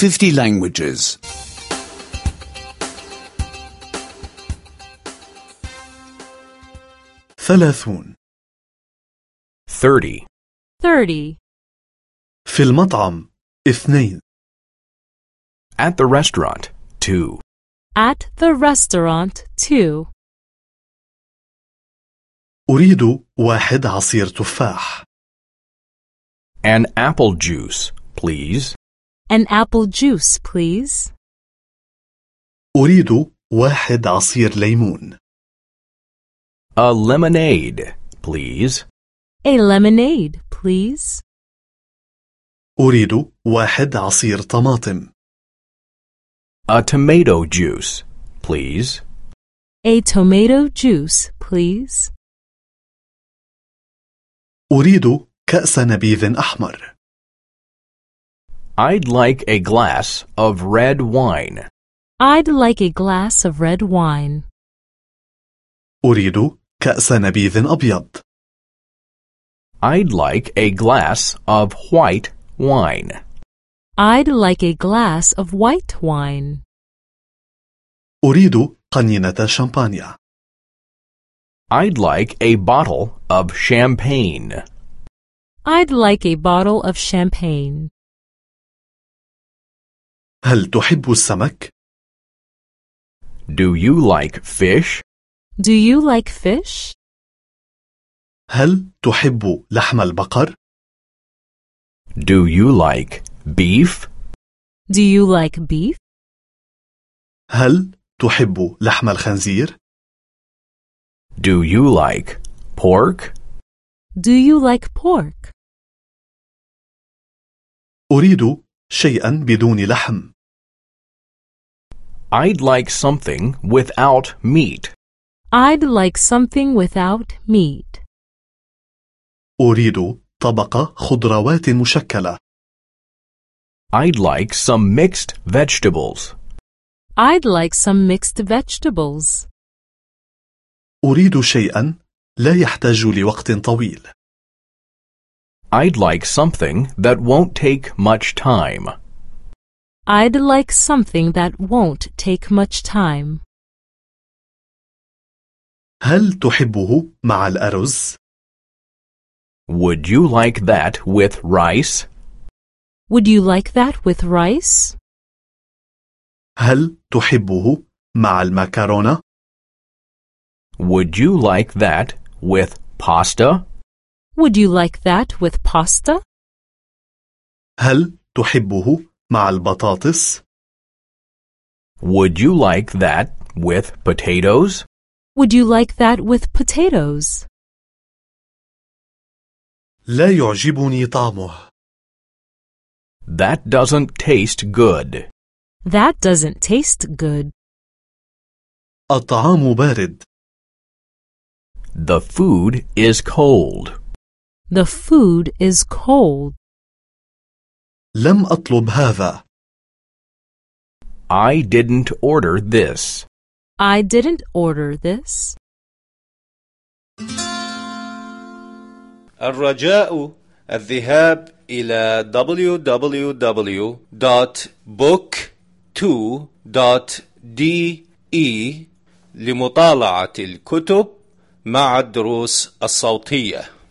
50 languages. 30 30. 30. في المطعم 2 At the restaurant. 2. At the restaurant, 2. أريد 1 عصير تفاح. An apple juice, please. An apple juice, please. أريد 1 عصير ليمون. A lemonade, please. A lemonade, please. أريد 1 عصير طماطم. A tomato juice, please. A tomato juice, please. أريد كأس نبيذ أحمر. I'd like a glass of red wine. I'd like a glass of red wine. أريد كأس نبيذ أبيض. I'd like a glass of white wine. I'd like a glass of white wine. أريد قنينة شامبانيا. I'd like a bottle of champagne. I'd like a bottle of champagne. هل تحب السمك؟ Do you like fish? Do you like fish? هل تحب لحم البقر؟ Do you like beef? Do you like beef? هل تحب لحم الخنزير؟ Do you like pork? Do you like pork? أريد شيئا بدون لحم. I'd like something without meat. I'd like something without meat. أريد طبق خضروات مشكلة. I'd like some mixed vegetables. I'd like some mixed vegetables. أريد شيئا لا يحتاج لوقت طويل. I'd like something that won't take much time. I'd like something that won't take much time. هل تحبه مع الأرز؟ Would you like that with rice? Would you like that with rice? هل تحبه مع المكرونة؟ Would you like that with pasta? Would you like that with pasta? هل تحبه مع البطاطس؟ Would you like that with potatoes? Would you like that with potatoes? لا يعجبني طعمه. That doesn't taste good. That doesn't taste good. الطعام بارد. The food is cold. The food is cold. لم أطلب هذا. I didn't order this. I didn't order this. الرجاء الذهاب إلى www.book2.de لمطالعة الكتب مع الدروس الصوتية.